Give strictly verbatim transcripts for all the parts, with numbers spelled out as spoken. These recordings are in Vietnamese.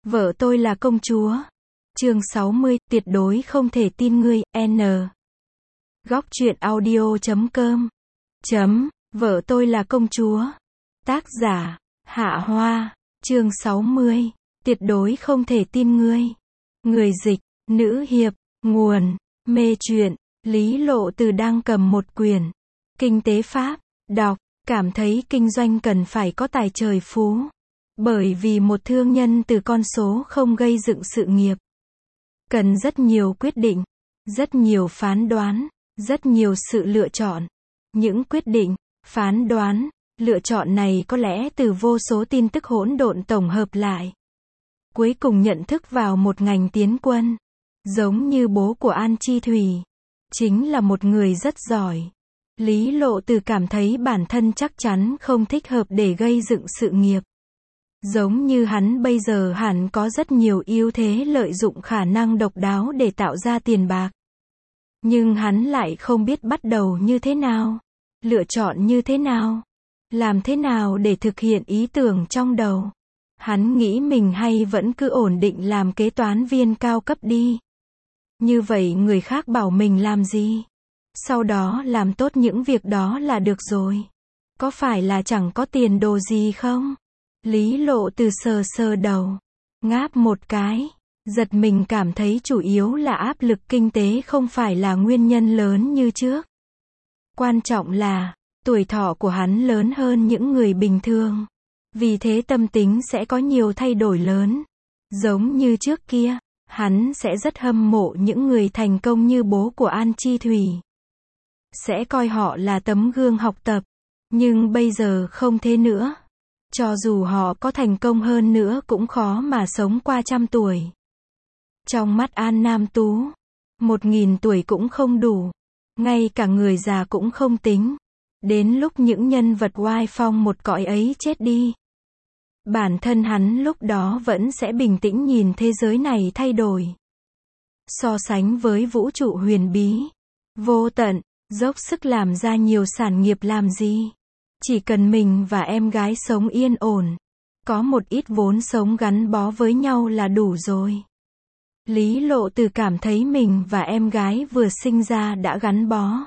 Vợ tôi là công chúa. Chương sáu mươi, tuyệt đối không thể tin ngươi, N. Góc truyện audio chấm com. Chấm, vợ tôi là công chúa. Tác giả, Hạ Hoa. Chương sáu mươi, tuyệt đối không thể tin ngươi. Người dịch, nữ hiệp, nguồn, mê truyện, Lý Lộ Từ đang cầm một quyển. Kinh tế Pháp, đọc, cảm thấy kinh doanh cần phải có tài trời phú. Bởi vì một thương nhân từ con số không gây dựng sự nghiệp. Cần rất nhiều quyết định, rất nhiều phán đoán, rất nhiều sự lựa chọn. Những quyết định, phán đoán, lựa chọn này có lẽ từ vô số tin tức hỗn độn tổng hợp lại. Cuối cùng nhận thức vào một ngành tiến quân. Giống như bố của An Chi Thủy. Chính là một người rất giỏi. Lý Lộ Từ cảm thấy bản thân chắc chắn không thích hợp để gây dựng sự nghiệp. Giống như hắn bây giờ hẳn có rất nhiều ưu thế lợi dụng khả năng độc đáo để tạo ra tiền bạc. Nhưng hắn lại không biết bắt đầu như thế nào, lựa chọn như thế nào, làm thế nào để thực hiện ý tưởng trong đầu. Hắn nghĩ mình hay vẫn cứ ổn định làm kế toán viên cao cấp đi. Như vậy người khác bảo mình làm gì? Sau đó làm tốt những việc đó là được rồi. Có phải là chẳng có tiền đồ gì không? Lý Lộ Từ sờ sờ đầu, ngáp một cái, giật mình cảm thấy chủ yếu là áp lực kinh tế không phải là nguyên nhân lớn như trước. Quan trọng là, tuổi thọ của hắn lớn hơn những người bình thường. Vì thế tâm tính sẽ có nhiều thay đổi lớn. Giống như trước kia, hắn sẽ rất hâm mộ những người thành công như bố của An Chi Thủy. Sẽ coi họ là tấm gương học tập. Nhưng bây giờ không thế nữa. Cho dù họ có thành công hơn nữa cũng khó mà sống qua trăm tuổi. Trong mắt An Nam Tú, một nghìn tuổi cũng không đủ. Ngay cả người già cũng không tính. Đến lúc những nhân vật oai phong một cõi ấy chết đi. Bản thân hắn lúc đó vẫn sẽ bình tĩnh nhìn thế giới này thay đổi. So sánh với vũ trụ huyền bí, vô tận, dốc sức làm ra nhiều sản nghiệp làm gì? Chỉ cần mình và em gái sống yên ổn, có một ít vốn sống gắn bó với nhau là đủ rồi. Lý Lộ Từ cảm thấy mình và em gái vừa sinh ra đã gắn bó.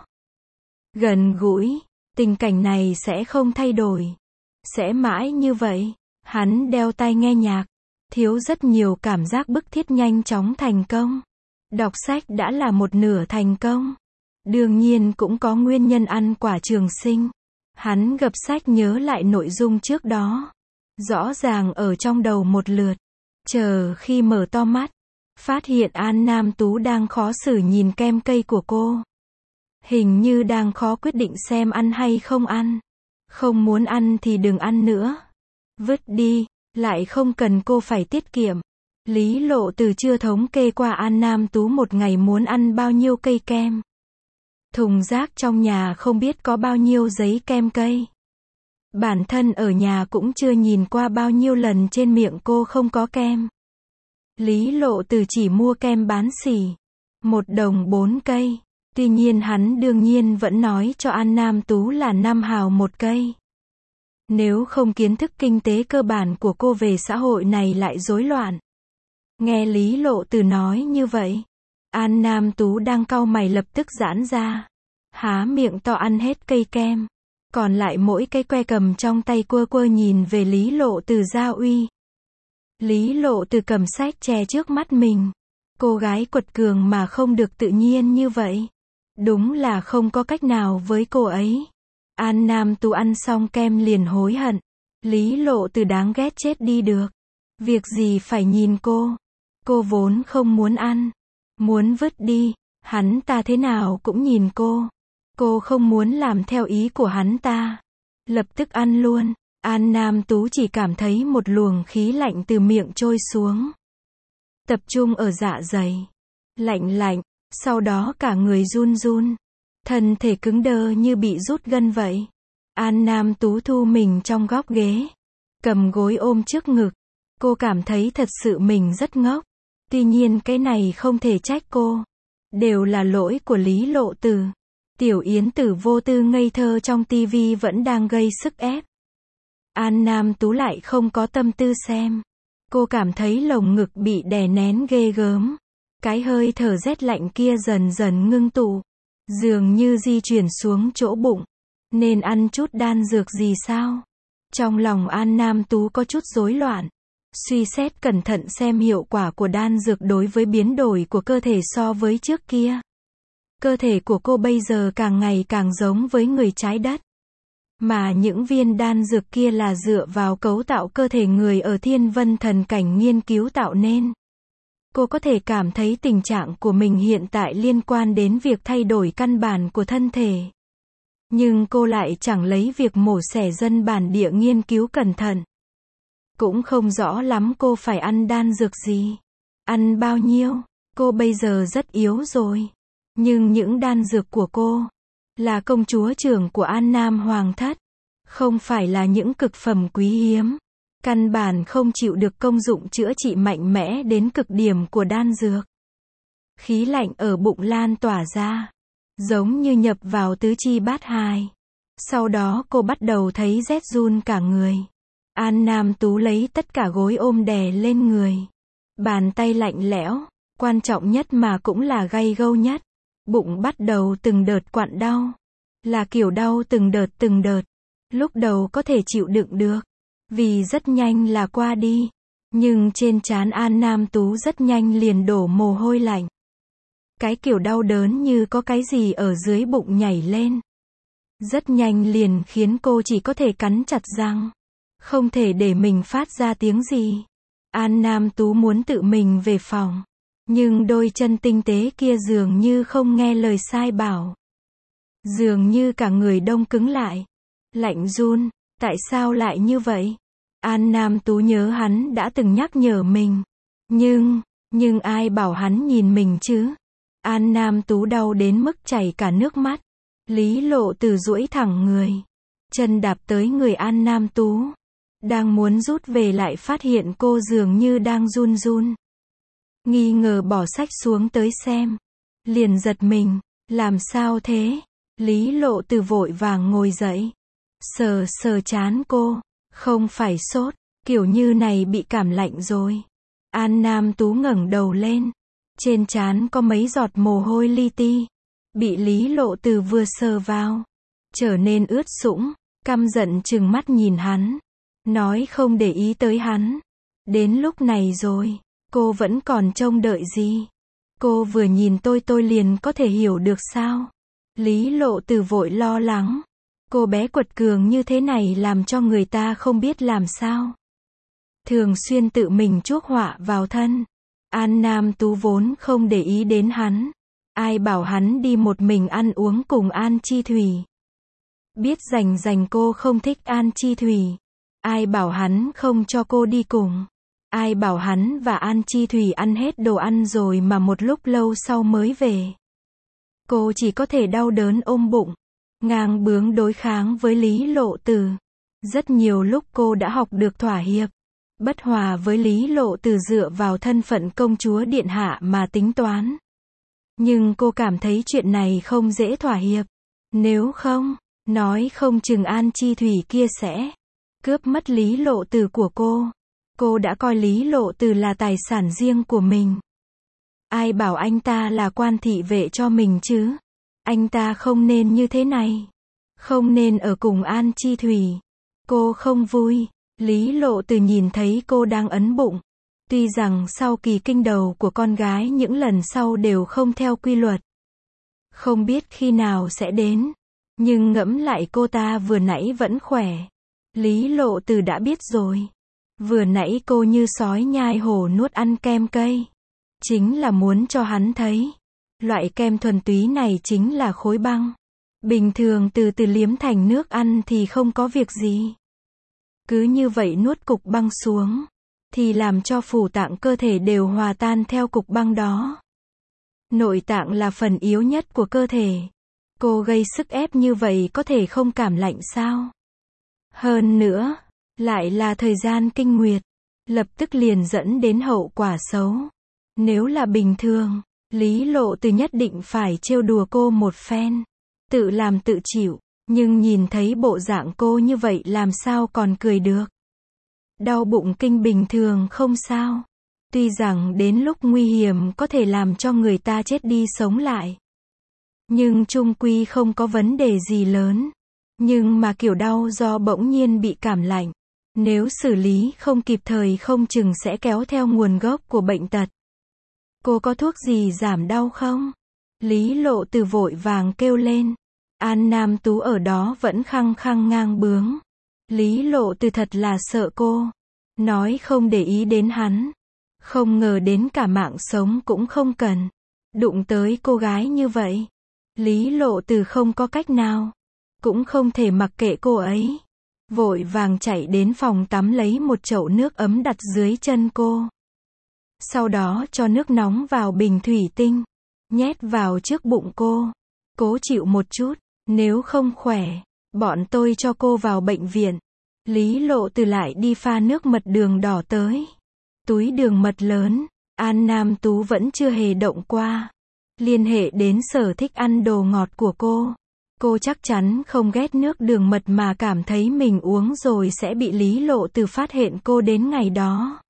Gần gũi, tình cảnh này sẽ không thay đổi. Sẽ mãi như vậy. Hắn đeo tai nghe nhạc, thiếu rất nhiều cảm giác bức thiết nhanh chóng thành công. Đọc sách đã là một nửa thành công. Đương nhiên cũng có nguyên nhân ăn quả trường sinh. Hắn gập sách nhớ lại nội dung trước đó. Rõ ràng ở trong đầu một lượt. Chờ khi mở to mắt, phát hiện An Nam Tú đang khó xử nhìn kem cây của cô. Hình như đang khó quyết định xem ăn hay không ăn. Không muốn ăn thì đừng ăn nữa. Vứt đi, lại không cần cô phải tiết kiệm. Lý Lộ Từ chưa thống kê qua An Nam Tú một ngày muốn ăn bao nhiêu cây kem. Thùng rác trong nhà không biết có bao nhiêu giấy kem cây. Bản thân ở nhà cũng chưa nhìn qua bao nhiêu lần trên miệng cô không có kem. Lý Lộ Từ chỉ mua kem bán xỉ. Một đồng bốn cây. Tuy nhiên hắn đương nhiên vẫn nói cho An Nam Tú là năm hào một cây. Nếu không kiến thức kinh tế cơ bản của cô về xã hội này lại rối loạn. Nghe Lý Lộ Từ nói như vậy, An Nam Tú đang cau mày lập tức giãn ra. Há miệng to ăn hết cây kem. Còn lại mỗi cái que cầm trong tay quơ quơ nhìn về Lý Lộ Từ gia uy. Lý Lộ Từ cầm sách che trước mắt mình. Cô gái quật cường mà không được tự nhiên như vậy. Đúng là không có cách nào với cô ấy. An Nam Tú ăn xong kem liền hối hận. Lý Lộ Từ đáng ghét chết đi được. Việc gì phải nhìn cô. Cô vốn không muốn ăn. Muốn vứt đi. Hắn ta thế nào cũng nhìn cô. Cô không muốn làm theo ý của hắn ta. Lập tức ăn luôn. An Nam Tú chỉ cảm thấy một luồng khí lạnh từ miệng trôi xuống. Tập trung ở dạ dày. Lạnh lạnh. Sau đó cả người run run. Thân thể cứng đơ như bị rút gân vậy. An Nam Tú thu mình trong góc ghế. Cầm gối ôm trước ngực. Cô cảm thấy thật sự mình rất ngốc. Tuy nhiên cái này không thể trách cô. Đều là lỗi của Lý Lộ Từ. Tiểu Yến Tử vô tư ngây thơ trong tivi vẫn đang gây sức ép. An Nam Tú lại không có tâm tư xem. Cô cảm thấy lồng ngực bị đè nén ghê gớm. Cái hơi thở rét lạnh kia dần dần ngưng tụ, dường như di chuyển xuống chỗ bụng. Nên ăn chút đan dược gì sao? Trong lòng An Nam Tú có chút rối loạn. Suy xét cẩn thận xem hiệu quả của đan dược đối với biến đổi của cơ thể so với trước kia. Cơ thể của cô bây giờ càng ngày càng giống với người trái đất. Mà những viên đan dược kia là dựa vào cấu tạo cơ thể người ở Thiên Vân Thần Cảnh nghiên cứu tạo nên. Cô có thể cảm thấy tình trạng của mình hiện tại liên quan đến việc thay đổi căn bản của thân thể. Nhưng cô lại chẳng lấy việc mổ xẻ dân bản địa nghiên cứu cẩn thận. Cũng không rõ lắm cô phải ăn đan dược gì. Ăn bao nhiêu. Cô bây giờ rất yếu rồi. Nhưng những đan dược của cô là công chúa trưởng của An Nam Hoàng thất. Không phải là những cực phẩm quý hiếm. Căn bản không chịu được công dụng chữa trị mạnh mẽ đến cực điểm của đan dược. Khí lạnh ở bụng lan tỏa ra. Giống như nhập vào tứ chi bát hài. Sau đó cô bắt đầu thấy rét run cả người. An Nam Tú lấy tất cả gối ôm đè lên người. Bàn tay lạnh lẽo, quan trọng nhất mà cũng là gay gâu nhất. Bụng bắt đầu từng đợt quặn đau. Là kiểu đau từng đợt từng đợt. Lúc đầu có thể chịu đựng được. Vì rất nhanh là qua đi. Nhưng trên trán An Nam Tú rất nhanh liền đổ mồ hôi lạnh. Cái kiểu đau đớn như có cái gì ở dưới bụng nhảy lên. Rất nhanh liền khiến cô chỉ có thể cắn chặt răng. Không thể để mình phát ra tiếng gì. An Nam Tú muốn tự mình về phòng. Nhưng đôi chân tinh tế kia dường như không nghe lời sai bảo. Dường như cả người đông cứng lại. Lạnh run, tại sao lại như vậy? An Nam Tú nhớ hắn đã từng nhắc nhở mình. Nhưng, nhưng ai bảo hắn nhìn mình chứ? An Nam Tú đau đến mức chảy cả nước mắt. Lý Lộ Từ duỗi thẳng người. Chân đạp tới người An Nam Tú. Đang muốn rút về lại phát hiện cô dường như đang run run. Nghi ngờ bỏ sách xuống tới xem. Liền giật mình. Làm sao thế? Lý Lộ Từ vội vàng ngồi dậy. Sờ sờ trán cô. Không phải sốt. Kiểu như này bị cảm lạnh rồi. An Nam Tú ngẩng đầu lên. Trên trán có mấy giọt mồ hôi li ti. Bị Lý Lộ Từ vừa sờ vào. Trở nên ướt sũng. Căm giận trừng mắt nhìn hắn. Nói không để ý tới hắn. Đến lúc này rồi. Cô vẫn còn trông đợi gì? Cô vừa nhìn tôi tôi liền có thể hiểu được sao? Lý Lộ Từ vội lo lắng. Cô bé quật cường như thế này làm cho người ta không biết làm sao. Thường xuyên tự mình chuốc họa vào thân. An Nam Tú vốn không để ý đến hắn. Ai bảo hắn đi một mình ăn uống cùng An Chi Thủy. Biết rành rành cô không thích An Chi Thủy. Ai bảo hắn không cho cô đi cùng. Ai bảo hắn và An Chi Thủy ăn hết đồ ăn rồi mà một lúc lâu sau mới về. Cô chỉ có thể đau đớn ôm bụng. Ngang bướng đối kháng với Lý Lộ Từ. Rất nhiều lúc cô đã học được thỏa hiệp. Bất hòa với Lý Lộ Từ dựa vào thân phận công chúa điện hạ mà tính toán. Nhưng cô cảm thấy chuyện này không dễ thỏa hiệp. Nếu không, nói không chừng An Chi Thủy kia sẽ cướp mất Lý Lộ Từ của cô. Cô đã coi Lý Lộ Từ là tài sản riêng của mình. Ai bảo anh ta là quan thị vệ cho mình chứ? Anh ta không nên như thế này. Không nên ở cùng An Chi Thủy. Cô không vui. Lý Lộ Từ nhìn thấy cô đang ấn bụng. Tuy rằng sau kỳ kinh đầu của con gái những lần sau đều không theo quy luật. Không biết khi nào sẽ đến. Nhưng ngẫm lại cô ta vừa nãy vẫn khỏe. Lý Lộ Từ đã biết rồi. Vừa nãy cô như sói nhai hổ nuốt ăn kem cây. Chính là muốn cho hắn thấy. Loại kem thuần túy này chính là khối băng. Bình thường từ từ liếm thành nước ăn thì không có việc gì. Cứ như vậy nuốt cục băng xuống. Thì làm cho phủ tạng cơ thể đều hòa tan theo cục băng đó. Nội tạng là phần yếu nhất của cơ thể. Cô gây sức ép như vậy có thể không cảm lạnh sao? Hơn nữa, lại là thời gian kinh nguyệt. Lập tức liền dẫn đến hậu quả xấu. Nếu là bình thường, Lý Lộ Từ nhất định phải trêu đùa cô một phen. Tự làm tự chịu. Nhưng nhìn thấy bộ dạng cô như vậy làm sao còn cười được. Đau bụng kinh bình thường không sao. Tuy rằng đến lúc nguy hiểm có thể làm cho người ta chết đi sống lại. Nhưng chung quy không có vấn đề gì lớn. Nhưng mà kiểu đau do bỗng nhiên bị cảm lạnh. Nếu xử lý không kịp thời không chừng sẽ kéo theo nguồn gốc của bệnh tật. Cô có thuốc gì giảm đau không? Lý Lộ Từ vội vàng kêu lên. An Nam Tú ở đó vẫn khăng khăng ngang bướng. Lý Lộ Từ thật là sợ cô. Nói không để ý đến hắn. Không ngờ đến cả mạng sống cũng không cần. Đụng tới cô gái như vậy. Lý Lộ Từ không có cách nào. Cũng không thể mặc kệ cô ấy. Vội vàng chạy đến phòng tắm lấy một chậu nước ấm đặt dưới chân cô. Sau đó cho nước nóng vào bình thủy tinh. Nhét vào trước bụng cô. Cố chịu một chút. Nếu không khỏe, bọn tôi cho cô vào bệnh viện. Lý Lộ Từ lại đi pha nước mật đường đỏ tới. Túi đường mật lớn. An Nam Tú vẫn chưa hề động qua. Liên hệ đến sở thích ăn đồ ngọt của cô. Cô chắc chắn không ghét nước đường mật mà cảm thấy mình uống rồi sẽ bị Lý Lộ Từ phát hiện cô đến ngày đó.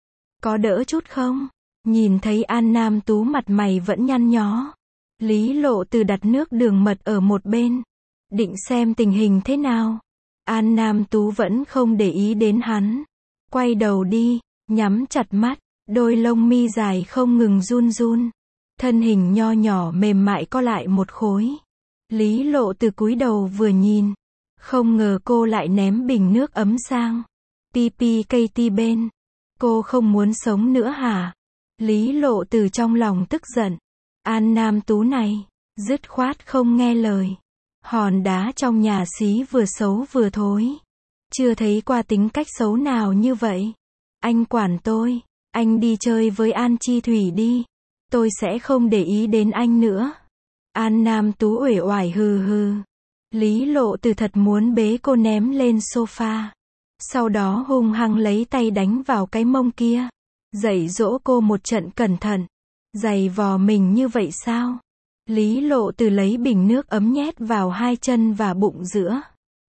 Có đỡ chút không? Nhìn thấy An Nam Tú mặt mày vẫn nhăn nhó. Lý Lộ Từ đặt nước đường mật ở một bên. Định xem tình hình thế nào. An Nam Tú vẫn không để ý đến hắn. Quay đầu đi, nhắm chặt mắt. Đôi lông mi dài không ngừng run run. Thân hình nho nhỏ mềm mại co lại một khối. Lý Lộ Từ cúi đầu vừa nhìn. Không ngờ cô lại ném bình nước ấm sang. pê pê ca tê bên. Cô không muốn sống nữa hả? Lý Lộ Từ trong lòng tức giận. An Nam Tú này, dứt khoát không nghe lời. Hòn đá trong nhà xí vừa xấu vừa thối. Chưa thấy qua tính cách xấu nào như vậy. Anh quản tôi, anh đi chơi với An Chi Thủy đi. Tôi sẽ không để ý đến anh nữa. An Nam Tú uể oải hừ hừ. Lý Lộ Từ thật muốn bế cô ném lên sofa. Sau đó hung hăng lấy tay đánh vào cái mông kia. Dạy dỗ cô một trận cẩn thận. Giày vò mình như vậy sao? Lý Lộ Từ lấy bình nước ấm nhét vào hai chân và bụng giữa.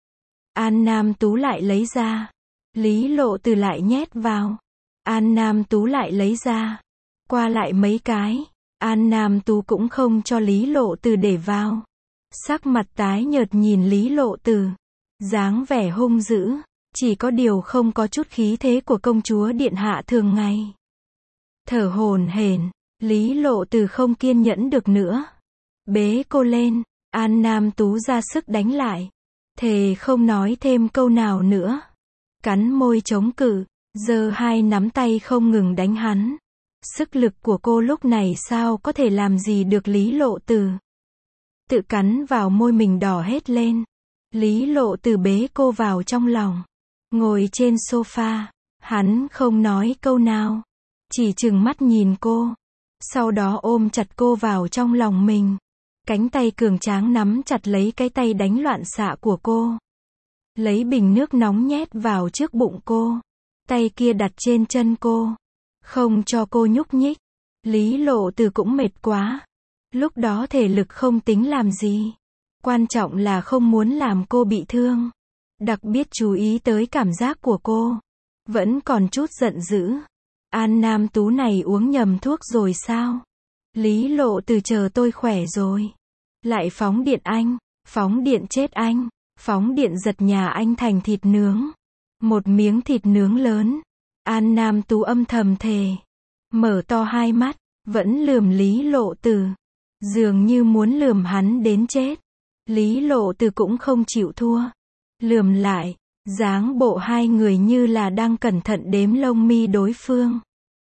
An Nam Tú lại lấy ra. Lý Lộ Từ lại nhét vào. An Nam Tú lại lấy ra. Qua lại mấy cái. An Nam Tú cũng không cho Lý Lộ Từ để vào. Sắc mặt tái nhợt nhìn Lý Lộ Từ. Dáng vẻ hung dữ. Chỉ có điều không có chút khí thế của công chúa điện hạ thường ngày. Thở hổn hển. Lý Lộ Từ không kiên nhẫn được nữa. Bế cô lên. An Nam Tú ra sức đánh lại. Thề không nói thêm câu nào nữa. Cắn môi chống cự. Giơ hai nắm tay không ngừng đánh hắn. Sức lực của cô lúc này sao có thể làm gì được Lý Lộ Từ. Tự cắn vào môi mình đỏ hết lên. Lý Lộ Từ bế cô vào trong lòng. Ngồi trên sofa. Hắn không nói câu nào. Chỉ trừng mắt nhìn cô. Sau đó ôm chặt cô vào trong lòng mình. Cánh tay cường tráng nắm chặt lấy cái tay đánh loạn xạ của cô. Lấy bình nước nóng nhét vào trước bụng cô. Tay kia đặt trên chân cô. Không cho cô nhúc nhích. Lý Lộ Từ cũng mệt quá. Lúc đó thể lực không tính làm gì. Quan trọng là không muốn làm cô bị thương. Đặc biệt chú ý tới cảm giác của cô. Vẫn còn chút giận dữ. An Nam Tú này uống nhầm thuốc rồi sao? Lý Lộ Từ chờ tôi khỏe rồi. Lại phóng điện anh. Phóng điện chết anh. Phóng điện giật nhà anh thành thịt nướng. Một miếng thịt nướng lớn. An Nam Tú âm thầm thề. Mở to hai mắt. Vẫn lườm Lý Lộ Từ. Dường như muốn lườm hắn đến chết. Lý Lộ Từ cũng không chịu thua. Lườm lại. Dáng bộ hai người như là đang cẩn thận đếm lông mi đối phương.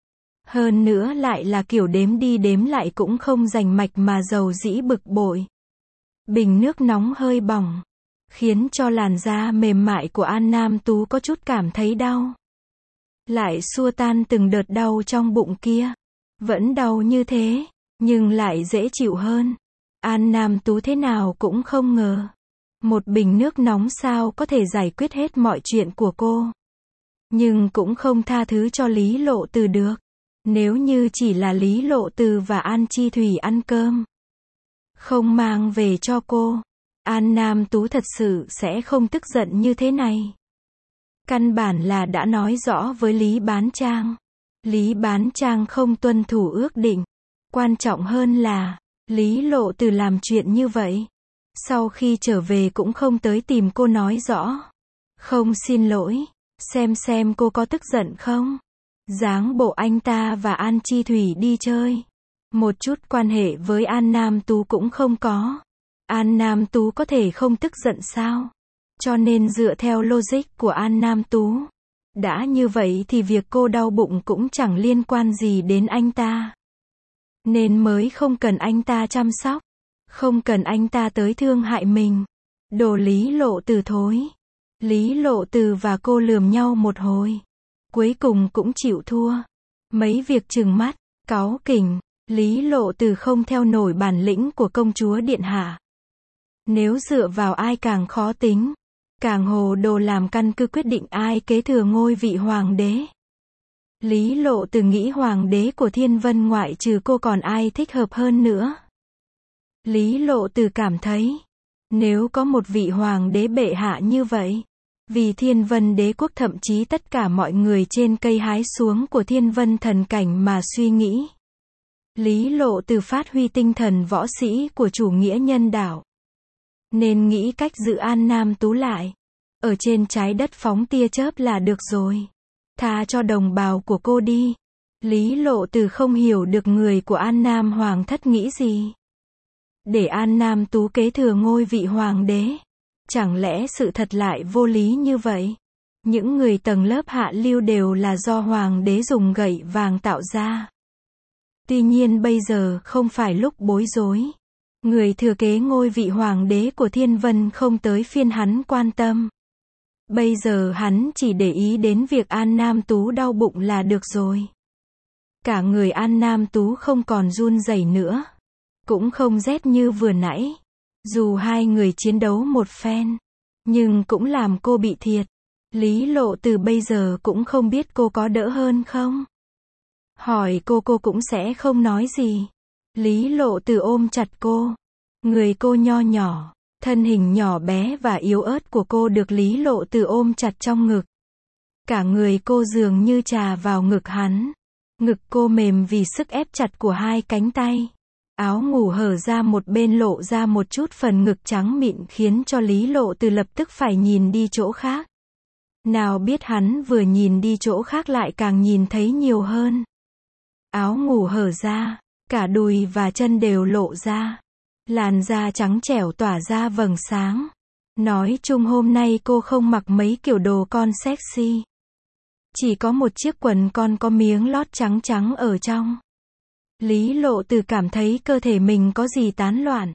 Hơn nữa lại là kiểu đếm đi đếm lại cũng không rành mạch mà dầu dĩ bực bội. Bình nước nóng hơi bỏng. Khiến cho làn da mềm mại của An Nam Tú có chút cảm thấy đau. Lại xua tan từng đợt đau trong bụng kia. Vẫn đau như thế, nhưng lại dễ chịu hơn. An Nam Tú thế nào cũng không ngờ. Một bình nước nóng sao có thể giải quyết hết mọi chuyện của cô. Nhưng cũng không tha thứ cho Lý Lộ Từ được. Nếu như chỉ là Lý Lộ Từ và An Chi Thủy ăn cơm. Không mang về cho cô. An Nam Tú thật sự sẽ không tức giận như thế này. Căn bản là đã nói rõ với Lý Bán Trang. Lý Bán Trang không tuân thủ ước định. Quan trọng hơn là, Lý Lộ Từ làm chuyện như vậy. Sau khi trở về cũng không tới tìm cô nói rõ. Không xin lỗi, xem xem cô có tức giận không. Dáng bộ anh ta và An Chi Thủy đi chơi. Một chút quan hệ với An Nam Tú cũng không có. An Nam Tú có thể không tức giận sao? Cho nên dựa theo logic của An Nam Tú. Đã như vậy thì việc cô đau bụng cũng chẳng liên quan gì đến anh ta. Nên mới không cần anh ta chăm sóc. Không cần anh ta tới thương hại mình. Đồ Lý Lộ Từ thối. Lý Lộ Từ và cô lườm nhau một hồi. Cuối cùng cũng chịu thua. Mấy việc trừng mắt, cáu kỉnh. Lý Lộ Từ không theo nổi bản lĩnh của công chúa điện hạ. Nếu dựa vào ai càng khó tính, càng hồ đồ làm căn cứ quyết định ai kế thừa ngôi vị hoàng đế. Lý Lộ Từ nghĩ hoàng đế của Thiên Vân ngoại trừ cô còn ai thích hợp hơn nữa. Lý Lộ Từ cảm thấy, nếu có một vị hoàng đế bệ hạ như vậy, vì Thiên Vân đế quốc thậm chí tất cả mọi người trên cây hái xuống của Thiên Vân thần cảnh mà suy nghĩ. Lý Lộ Từ phát huy tinh thần võ sĩ của chủ nghĩa nhân đạo. Nên nghĩ cách giữ An Nam Tú lại. Ở trên trái đất phóng tia chớp là được rồi. Tha cho đồng bào của cô đi. Lý Lộ Từ không hiểu được người của An Nam Hoàng thất nghĩ gì. Để An Nam Tú kế thừa ngôi vị hoàng đế. Chẳng lẽ sự thật lại vô lý như vậy? Những người tầng lớp hạ lưu đều là do hoàng đế dùng gậy vàng tạo ra. Tuy nhiên bây giờ không phải lúc bối rối. Người thừa kế ngôi vị hoàng đế của Thiên Vân không tới phiên hắn quan tâm. Bây giờ hắn chỉ để ý đến việc An Nam Tú đau bụng là được rồi. Cả người An Nam Tú không còn run rẩy nữa. Cũng không rét như vừa nãy. Dù hai người chiến đấu một phen, nhưng cũng làm cô bị thiệt. Lý Lộ Từ bây giờ cũng không biết cô có đỡ hơn không. Hỏi cô cô cũng sẽ không nói gì. Lý Lộ Từ ôm chặt cô. Người cô nho nhỏ, thân hình nhỏ bé và yếu ớt của cô được Lý Lộ Từ ôm chặt trong ngực. Cả người cô dường như trà vào ngực hắn. Ngực cô mềm vì sức ép chặt của hai cánh tay. Áo ngủ hở ra một bên lộ ra một chút phần ngực trắng mịn khiến cho Lý Lộ Từ lập tức phải nhìn đi chỗ khác. Nào biết hắn vừa nhìn đi chỗ khác lại càng nhìn thấy nhiều hơn. Áo ngủ hở ra, cả đùi và chân đều lộ ra. Làn da trắng trẻo tỏa ra vầng sáng. Nói chung hôm nay cô không mặc mấy kiểu đồ con sexy. Chỉ có một chiếc quần con có miếng lót trắng trắng ở trong. Lý Lộ Từ cảm thấy cơ thể mình có gì tán loạn.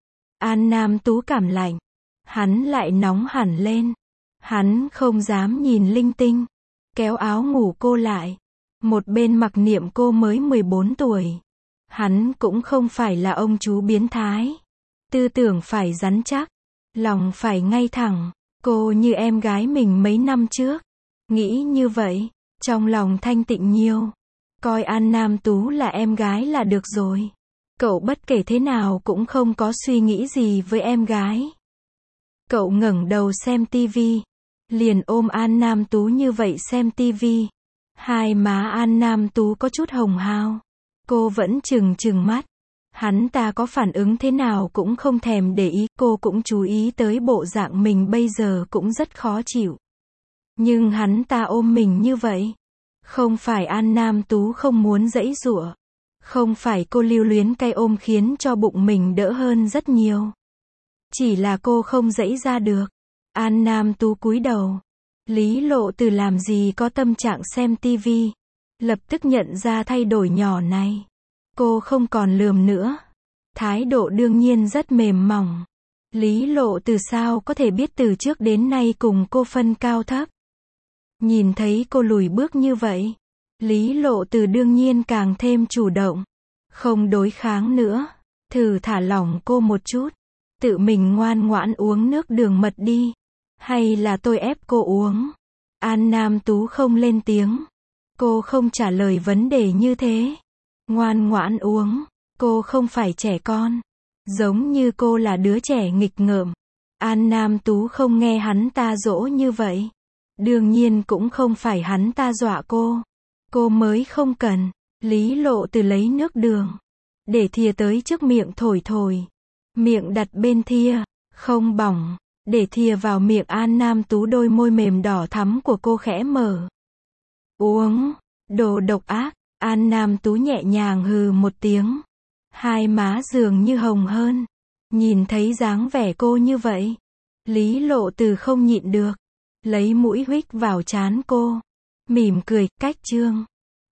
An Nam Tú cảm lạnh. Hắn lại nóng hẳn lên. Hắn không dám nhìn linh tinh. Kéo áo ngủ cô lại. Một bên mặc niệm cô mới mười bốn tuổi. Hắn cũng không phải là ông chú biến thái. Tư tưởng phải rắn chắc. Lòng phải ngay thẳng. Cô như em gái mình mấy năm trước. Nghĩ như vậy. Trong lòng thanh tịnh nhiều. Coi An Nam Tú là em gái là được rồi. Cậu bất kể thế nào cũng không có suy nghĩ gì với em gái. Cậu ngẩng đầu xem tivi. Liền ôm An Nam Tú như vậy xem tivi. Hai má An Nam Tú có chút hồng hào. Cô vẫn trừng trừng mắt. Hắn ta có phản ứng thế nào cũng không thèm để ý. Cô cũng chú ý tới bộ dạng mình bây giờ cũng rất khó chịu. Nhưng hắn ta ôm mình như vậy. Không phải An Nam Tú không muốn giãy giụa. Không phải cô lưu luyến cái ôm khiến cho bụng mình đỡ hơn rất nhiều. Chỉ là cô không giãy ra được. An Nam Tú cúi đầu. Lý Lộ Từ làm gì có tâm trạng xem tivi. Lập tức nhận ra thay đổi nhỏ này. Cô không còn lườm nữa. Thái độ đương nhiên rất mềm mỏng. Lý Lộ Từ sao có thể biết từ trước đến nay cùng cô phân cao thấp. Nhìn thấy cô lùi bước như vậy. Lý Lộ Từ đương nhiên càng thêm chủ động. Không đối kháng nữa. Thử thả lỏng cô một chút. Tự mình ngoan ngoãn uống nước đường mật đi. Hay là tôi ép cô uống. An Nam Tú không lên tiếng. Cô không trả lời vấn đề như thế. Ngoan ngoãn uống. Cô không phải trẻ con. Giống như cô là đứa trẻ nghịch ngợm. An Nam Tú không nghe hắn ta dỗ như vậy. Đương nhiên cũng không phải hắn ta dọa cô. Cô mới không cần. Lý Lộ Từ lấy nước đường. Để thìa tới trước miệng thổi thổi. Miệng đặt bên thìa. Không bỏng. Để thìa vào miệng An Nam Tú, đôi môi mềm đỏ thắm của cô khẽ mở. Uống. Đồ độc ác. An Nam Tú nhẹ nhàng hừ một tiếng. Hai má dường như hồng hơn. Nhìn thấy dáng vẻ cô như vậy, Lý Lộ Từ không nhịn được. Lấy mũi huých vào trán cô. Mỉm cười, cách chương.